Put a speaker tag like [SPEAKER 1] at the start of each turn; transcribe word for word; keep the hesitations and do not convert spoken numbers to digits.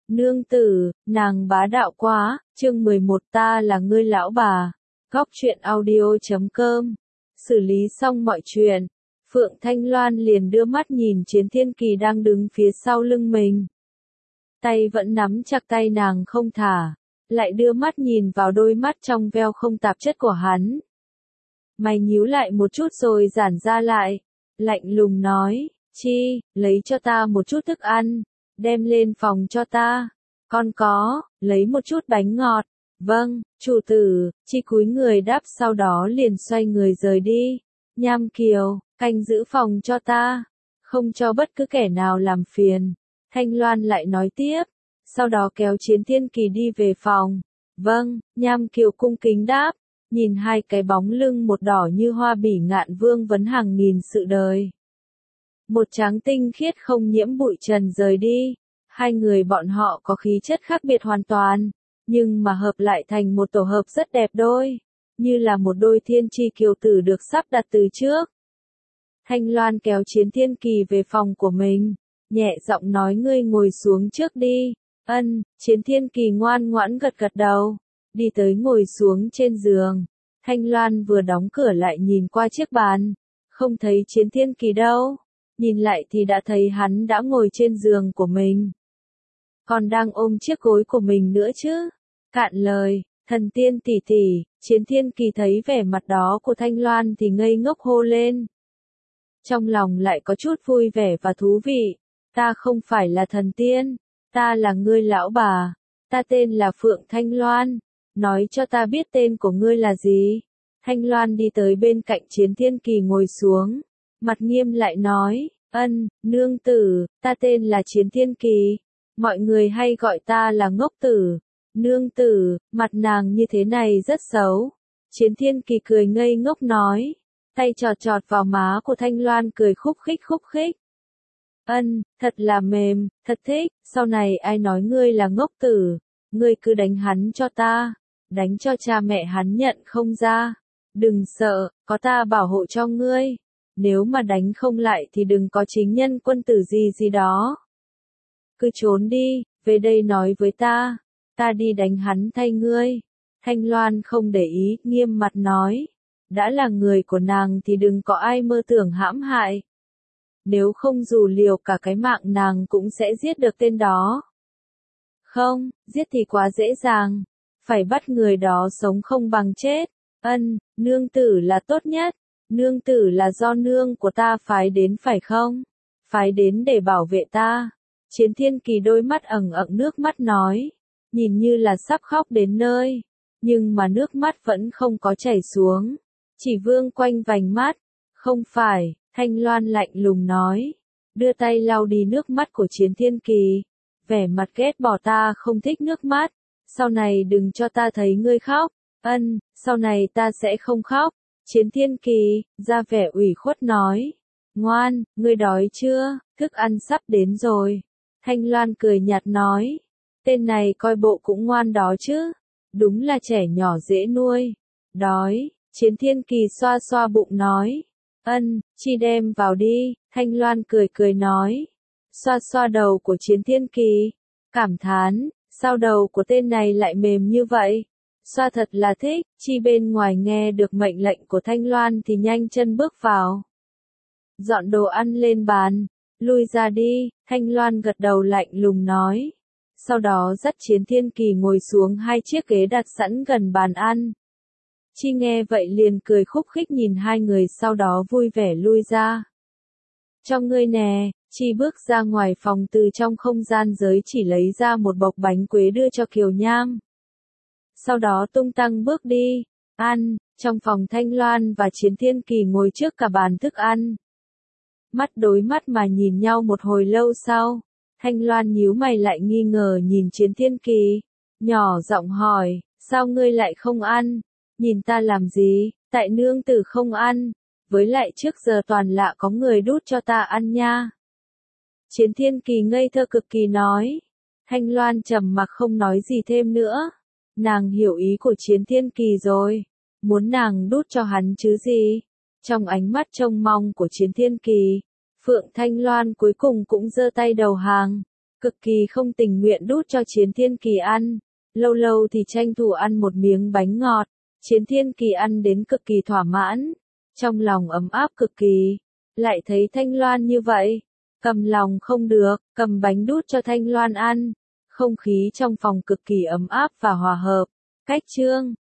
[SPEAKER 1] Nương tử, nàng bá đạo quá, chương mười một ta là ngươi lão bà. Góc truyện audio chấm com. Xử lý xong mọi chuyện, Phượng Thanh Loan liền đưa mắt nhìn Chiến Thiên Kỳ đang đứng phía sau lưng mình. Tay vẫn nắm chặt tay nàng không thả, lại đưa mắt nhìn vào đôi mắt trong veo không tạp chất của hắn. Mày nhíu lại một chút rồi giãn ra lại, lạnh lùng nói, chi, lấy cho ta một chút thức ăn, đem lên phòng cho ta. Con có, lấy một chút bánh ngọt. Vâng, chủ tử, chi cúi người đáp sau đó liền xoay người rời đi. Nham Kiều, canh giữ phòng cho ta, không cho bất cứ kẻ nào làm phiền. Thanh Loan lại nói tiếp, sau đó kéo Chiến Thiên Kỳ đi về phòng. Vâng, Nham Kiều cung kính đáp, nhìn hai cái bóng lưng một đỏ như hoa bỉ ngạn vương vấn hàng nghìn sự đời. Một trắng tinh khiết không nhiễm bụi trần rời đi, hai người bọn họ có khí chất khác biệt hoàn toàn, nhưng mà hợp lại thành một tổ hợp rất đẹp đôi, như là một đôi thiên tri kiều tử được sắp đặt từ trước. Thanh Loan kéo Chiến Thiên Kỳ về phòng của mình, nhẹ giọng nói ngươi ngồi xuống trước đi. Ân, Chiến Thiên Kỳ ngoan ngoãn gật gật đầu, đi tới ngồi xuống trên giường. Thanh Loan vừa đóng cửa lại nhìn qua chiếc bàn, không thấy Chiến Thiên Kỳ đâu, nhìn lại thì đã thấy hắn đã ngồi trên giường của mình. Còn đang ôm chiếc gối của mình nữa chứ. Cạn lời, thần tiên tỷ tỷ, Chiến Thiên Kỳ thấy vẻ mặt đó của Thanh Loan thì ngây ngốc hô lên. Trong lòng lại có chút vui vẻ và thú vị, ta không phải là thần tiên, ta là ngươi lão bà, ta tên là Phượng Thanh Loan, nói cho ta biết tên của ngươi là gì. Thanh Loan đi tới bên cạnh Chiến Thiên Kỳ ngồi xuống, mặt nghiêm lại nói, ân, nương tử, ta tên là Chiến Thiên Kỳ, mọi người hay gọi ta là ngốc tử. Nương tử, mặt nàng như thế này rất xấu. Chiến Thiên Kỳ cười ngây ngốc nói, tay chọt chọt vào má của Thanh Loan cười khúc khích khúc khích. Ân, thật là mềm, thật thích, sau này ai nói ngươi là ngốc tử, ngươi cứ đánh hắn cho ta, đánh cho cha mẹ hắn nhận không ra. Đừng sợ, có ta bảo hộ cho ngươi, nếu mà đánh không lại thì đừng có chính nhân quân tử gì gì đó. Cứ trốn đi, về đây nói với ta, ta đi đánh hắn thay ngươi. Thanh Loan không để ý, nghiêm mặt nói, đã là người của nàng thì đừng có ai mơ tưởng hãm hại. Nếu không dù liều cả cái mạng nàng cũng sẽ giết được tên đó. Không, giết thì quá dễ dàng, phải bắt người đó sống không bằng chết. Ân, nương tử là tốt nhất, nương tử là do nương của ta phái đến phải không? Phái đến để bảo vệ ta. Chiến Thiên Kỳ đôi mắt ẩn ẩn nước mắt nói, nhìn như là sắp khóc đến nơi, nhưng mà nước mắt vẫn không có chảy xuống, chỉ vương quanh vành mắt. Không phải, Thanh Loan lạnh lùng nói, đưa tay lau đi nước mắt của Chiến Thiên Kỳ, vẻ mặt ghét bỏ ta không thích nước mắt, sau này đừng cho ta thấy ngươi khóc. Ân, sau này ta sẽ không khóc. Chiến Thiên Kỳ, ra vẻ ủy khuất nói, ngoan, ngươi đói chưa, thức ăn sắp đến rồi. Thanh Loan cười nhạt nói, tên này coi bộ cũng ngoan đó chứ, đúng là trẻ nhỏ dễ nuôi. Đói, Chiến Thiên Kỳ xoa xoa bụng nói, ân, chi đem vào đi. Thanh Loan cười cười nói, xoa xoa đầu của Chiến Thiên Kỳ, cảm thán, sao đầu của tên này lại mềm như vậy, xoa thật là thích. Chi bên ngoài nghe được mệnh lệnh của Thanh Loan thì nhanh chân bước vào, dọn đồ ăn lên bàn, lui ra đi. Thanh Loan gật đầu lạnh lùng nói, sau đó dắt Chiến Thiên Kỳ ngồi xuống hai chiếc ghế đặt sẵn gần bàn ăn. Chi nghe vậy liền cười khúc khích nhìn hai người, sau đó vui vẻ lui ra. Cho ngươi nè. Chi bước ra ngoài phòng, từ trong không gian giới chỉ lấy ra một bọc bánh quế đưa cho Kiều Nham. Sau đó tung tăng bước đi, ăn. Trong phòng Thanh Loan và Chiến Thiên Kỳ ngồi trước cả bàn thức ăn, mắt đối mắt mà nhìn nhau một hồi lâu sau, Thanh Loan nhíu mày lại nghi ngờ nhìn Chiến Thiên Kỳ, nhỏ giọng hỏi, sao ngươi lại không ăn? Nhìn ta làm gì? Tại nương tử không ăn, với lại trước giờ toàn lạ có người đút cho ta ăn nha. Chiến Thiên Kỳ ngây thơ cực kỳ nói. Thanh Loan trầm mặc không nói gì thêm nữa. Nàng hiểu ý của Chiến Thiên Kỳ rồi, muốn nàng đút cho hắn chứ gì. Trong ánh mắt trông mong của Chiến Thiên Kỳ, Phượng Thanh Loan cuối cùng cũng giơ tay đầu hàng. cực kỳ không tình nguyện đút cho Chiến Thiên Kỳ ăn. Lâu lâu thì tranh thủ ăn một miếng bánh ngọt. Chiến Thiên Kỳ ăn đến cực kỳ thỏa mãn. Trong lòng ấm áp cực kỳ. Lại thấy Thanh Loan như vậy. Cầm lòng không được, cầm bánh đút cho Thanh Loan ăn. Không khí trong phòng cực kỳ ấm áp và hòa hợp. Cách chương